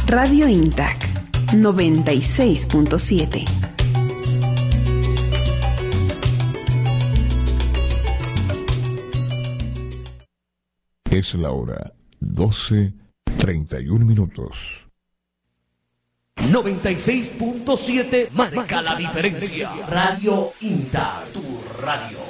Radio Intac 96.7. Es la hora 12:31. 96.7 marca la diferencia. Radio Intac, tu radio.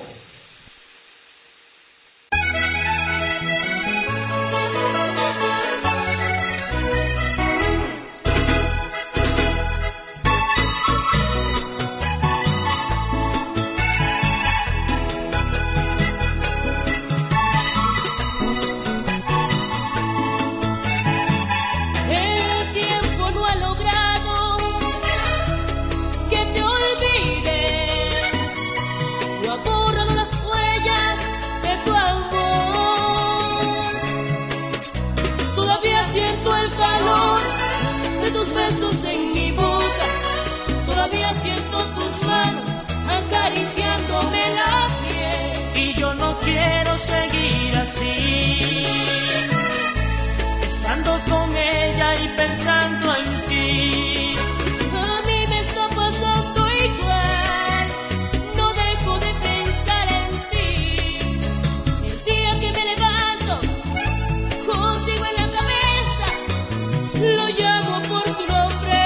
Siento tus manos acariciándome la piel. Y yo no quiero seguir así, estando con ella y pensando en ti. A mí me está pasando igual, no dejo de pensar en ti. El día que me levanto contigo en la cabeza, lo llamo por tu nombre.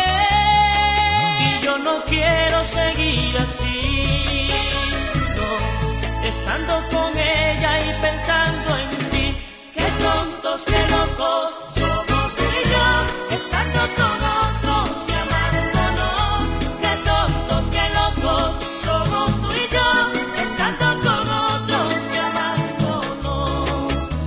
No quiero seguir así, no, estando con ella y pensando en ti. Qué tontos, qué locos somos tú y yo, estando con otros y amándonos. Qué tontos, qué locos somos tú y yo, estando con otros y amándonos.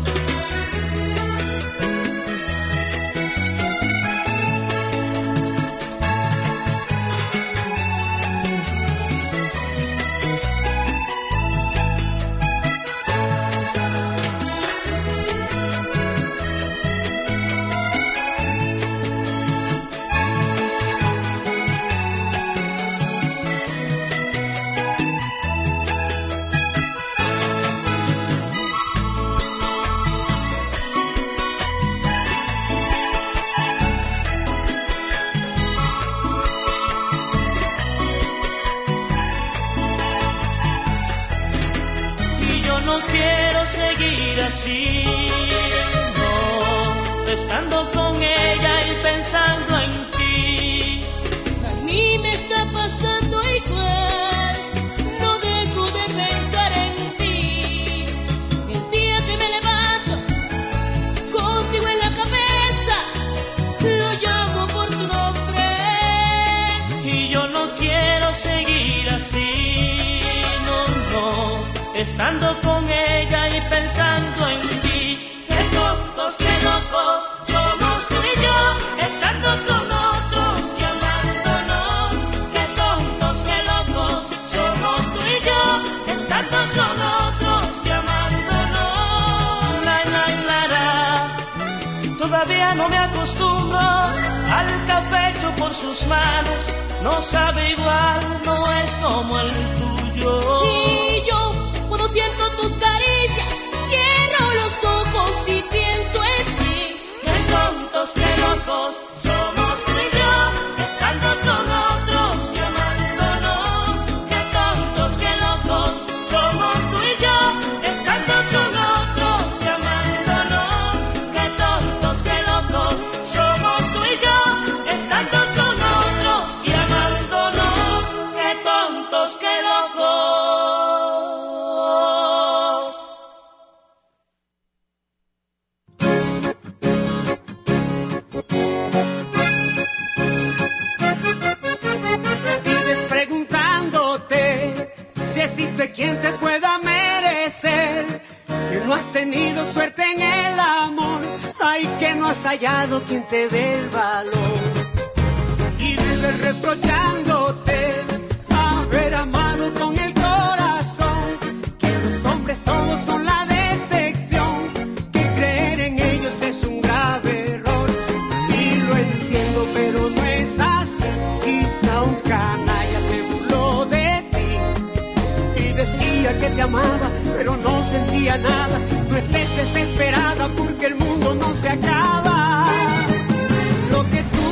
No quiero seguir así, no, estando con ella y pensando en ti. A mí me está pasando igual, no dejo de pensar en ti. El día que me levanto contigo en la cabeza, lo llamo por tu nombre. Y yo no quiero seguir así, no, no, estando con ella y pensando en ti. Qué tontos, qué locos somos tú y yo, estando con otros y amándonos. Qué tontos, qué locos somos tú y yo, estando con otros y amándonos. La, la, la, la. Todavía no me acostumbro al café hecho por sus manos. No sabe igual, no es como el tuyo. Y yo, cuando siento tus caricias, cierro los ojos y pienso en ti. Qué tontos, qué locos somos tú y yo, estando con otros y amándonos. Qué tontos, qué locos somos tú y yo, estando con otros y amándonos. Qué tontos, qué locos somos tú y yo, estando con otros y amándonos. Qué tontos, qué locos. Existe quien te pueda merecer, que no has tenido suerte en el amor, ay, que no has hallado quien te dé el valor. Y vives reprochándote haber amado con el corazón, que los hombres todos son la decepción, que creer en ellos es un grave error. Y lo entiendo, pero no es así. Quizá un canalla se burló de ti y decía que te amaba, pero no sentía nada. No estés desesperada porque el mundo no se acaba. Lo que tú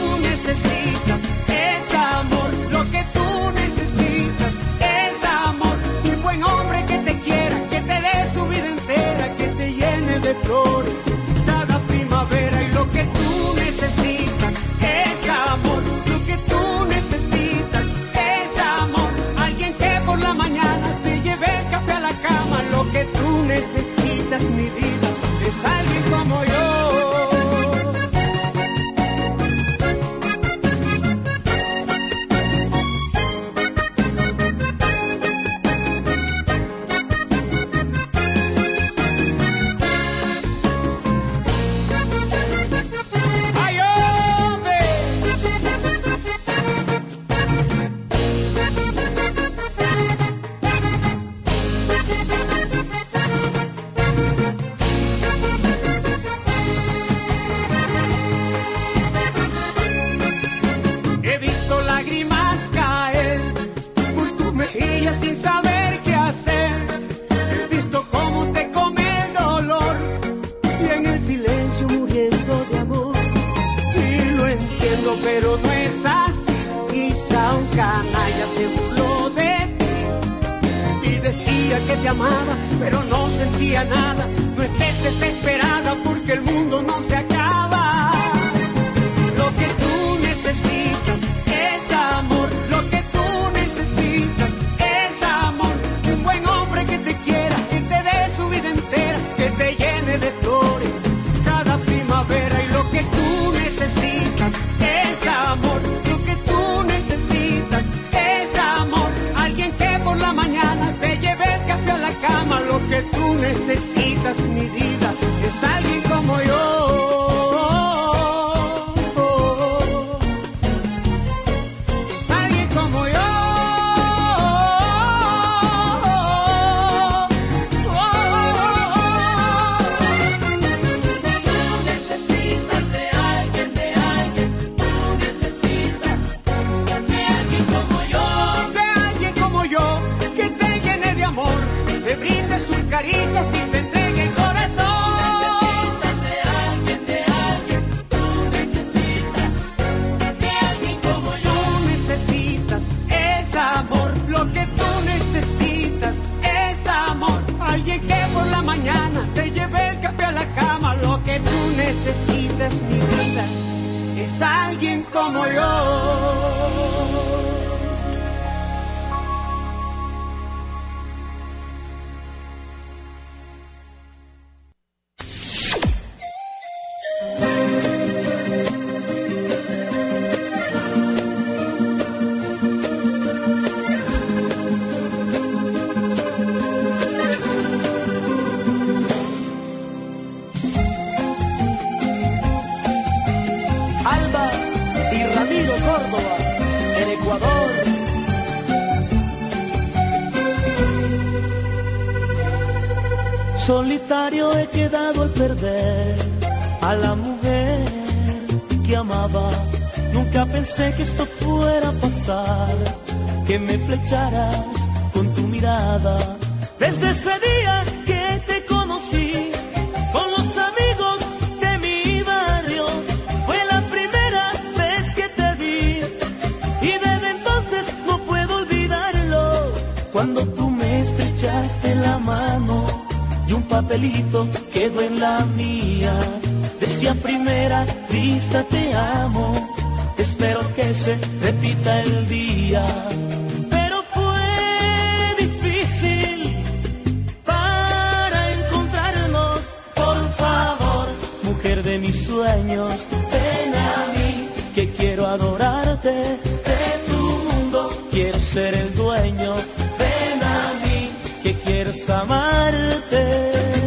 pero no es así. Quizá un canalla se burló de ti y decía que te amaba, pero no sentía nada. No estés desesperada porque el mundo no se acaba. Lo que tú necesitas es amor. Lo que tú necesitas es amor. Un buen hombre que te quiera, que te dé su vida entera, que te llene de flores cada primavera. Y lo que tú necesitas es amor. Lo que tú necesitas es amor. Alguien que por la mañana te lleve el café a la cama. Lo que tú necesitas, mi vida, es alguien como yo. Caricias y te entregue el corazón. Necesitas de alguien, tú necesitas de alguien como yo. Tú necesitas es amor, lo que tú necesitas es amor. Alguien que por la mañana te lleve el café a la cama. Lo que tú necesitas, mi vida, es alguien como yo. Solitario he quedado al perder a la mujer que amaba. Nunca pensé que esto fuera a pasar, que me flecharas con tu mirada. Desde ese día que te conocí, con los amigos de mi barrio, fue la primera vez que te vi. Y desde entonces no puedo olvidarlo, cuando tú me estrechaste la mano y un papelito quedó en la mía. Decía primera vista te amo, espero que se repita el día. Pero fue difícil para encontrarnos. Por favor, mujer de mis sueños, ven a mí, que quiero adorarte. De tu mundo quiero ser el dueño. Ven a mí, que quiero amarte.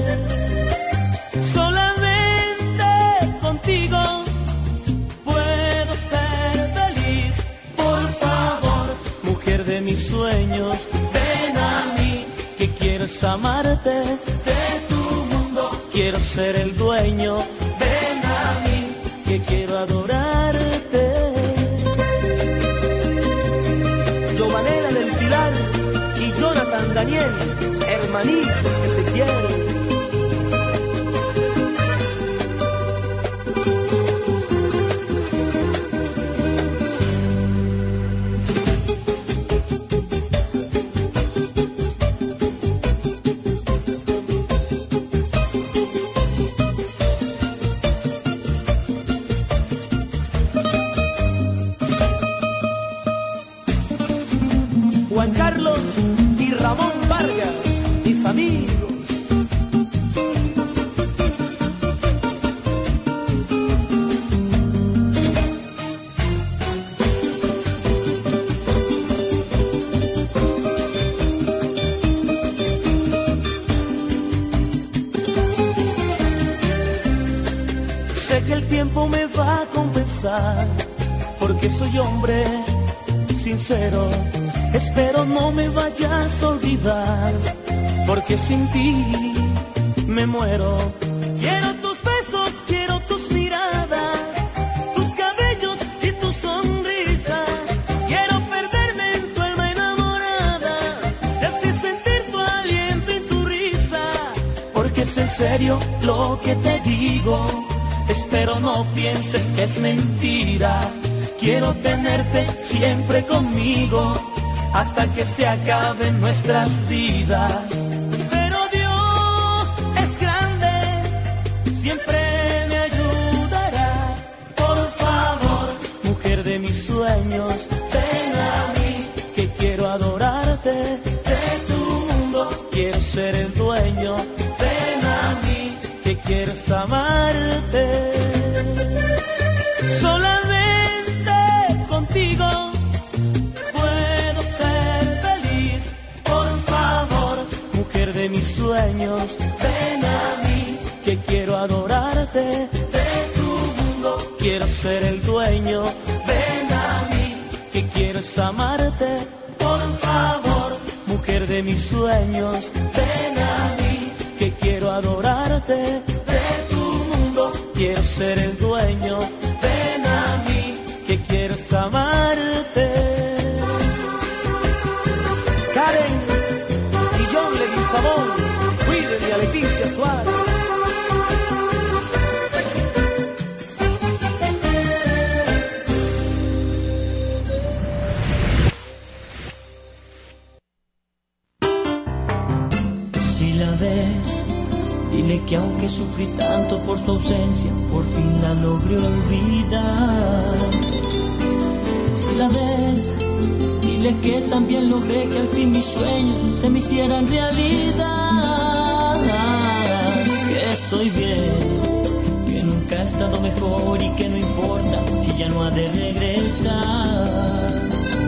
Solamente contigo puedo ser feliz. Por favor, mujer de mis sueños, ven a mí, que quiero amarte. De tu mundo quiero ser el dueño. Ven a mí, que quiero adorarte. Giovanella del Pilar y Jonathan Daniel, hermanitos que se quieren. Juan Carlos y Ramón Vargas, mis amigos. Sé que el tiempo me va a compensar, porque soy hombre sincero. Espero no me vayas a olvidar, porque sin ti me muero. Quiero tus besos, quiero tus miradas, tus cabellos y tu sonrisa. Quiero perderme en tu alma enamorada y así sentir tu aliento y tu risa. Porque es en serio lo que te digo, espero no pienses que es mentira. quiero tenerte siempre conmigo hasta que se acaben nuestras vidas. Pero Dios es grande, siempre me ayudará. Por favor, mujer de mis sueños, ven a mí, que quiero adorarte. De tu mundo quiero ser el dueño. Ven a mí, que quiero amarte. Solamente contigo puedo ser feliz. Por favor, mujer de mis sueños, ven a mí, que quiero adorarte. De tu mundo quiero ser el dueño. Ven a mí, que quiero amarte. Por favor, mujer de mis sueños, ven a mí, que quiero adorarte. De tu mundo quiero ser el dueño. Ven a mí, que quiero amarte. Karen y John Leguizamón, cuiden a Leticia Suárez. Si la ves, dile que aunque sufrí tanto por su ausencia, por fin la logré olvidar. Si la ves, dile que también logré que al fin mis sueños se me hicieran realidad. Que estoy bien, que nunca he estado mejor y que no importa si ya no ha de regresar.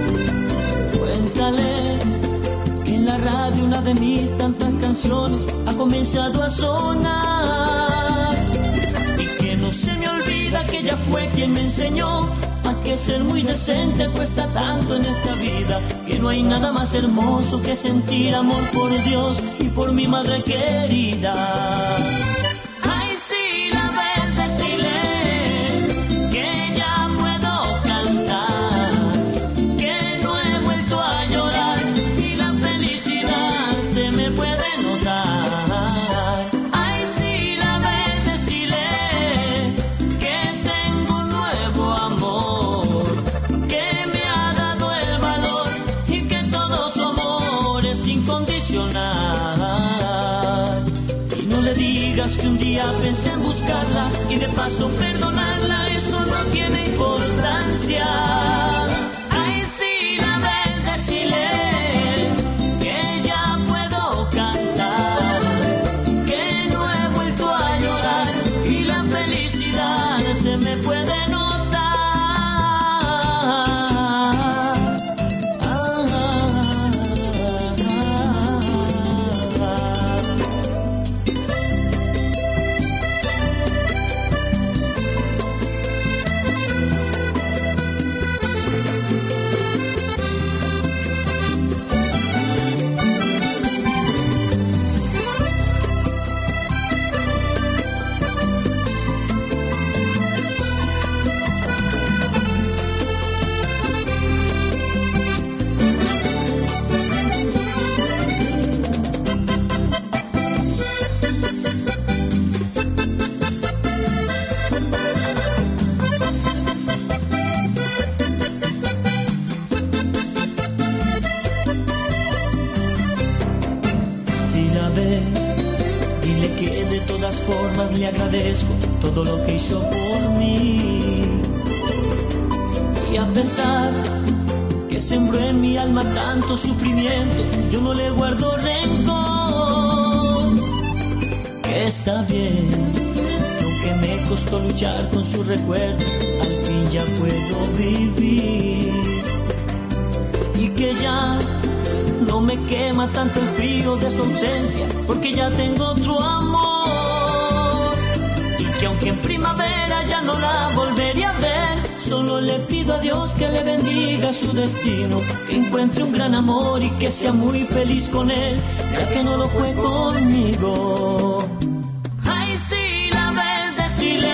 Cuéntale que en la radio una de mis tantas canciones ha comenzado a sonar, y que no se me olvida que ella fue quien me enseñó a que ser muy decente cuesta tanto en esta vida, que no hay nada más hermoso que sentir amor por Dios y por mi madre querida. Ay, si la ves, decile que ya puedo cantar, que no he vuelto a llorar y la felicidad se me puede notar. Ay, si la ves, decile que tengo un nuevo amor, que me ha dado el valor y que todo su amor es incondicional. Y no le digas que un día pensé en buscarla y de paso perdonarla, eso no tiene importancia. Ay, si la ves, decile que ya puedo cantar, que no he vuelto a llorar y la felicidad se me puede notar. Dile que de todas formas le agradezco todo lo que hizo por mí. Y a pesar que sembró en mi alma tanto sufrimiento, yo no le guardo rencor. Que está bien, aunque me costó luchar con su recuerdo, al fin ya puedo vivir. Y que ya no me quema tanto el frío de su ausencia, porque ya tengo otro amor. Y que aunque en primavera ya no la volvería a ver, solo le pido a Dios que le bendiga su destino, que encuentre un gran amor y que sea muy feliz con él, ya que no lo fue conmigo. Ay, si la ves, decile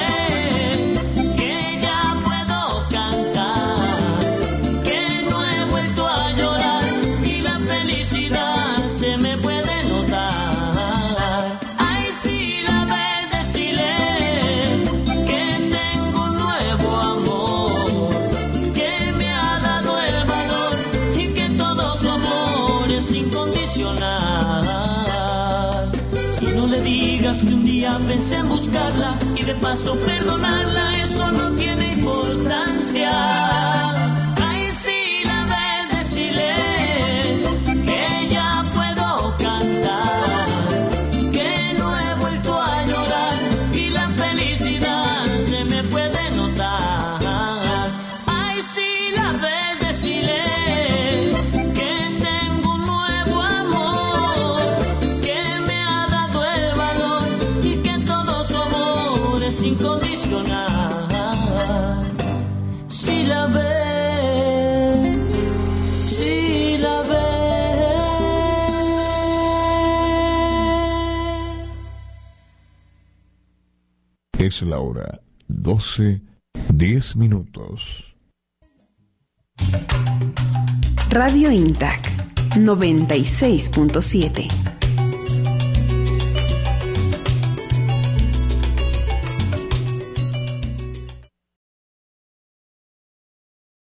que ya puedo cantar, que no he vuelto a llorar y la felicidad se me puede notar. Ay, si la ves, decile que tengo un nuevo amor, que un día pensé en buscarla y de paso perdonarla, eso no tiene importancia. Ay, si la ves, decile que ya puedo cantar, que no he vuelto a llorar y la felicidad se me puede notar. Ay, si la ves, decile que tengo un nuevo amor, que me ha dado el valor y que todo su amor es incondicional. Si la ves, si la ves. Es la hora 12:10. Radio Intac 96.7.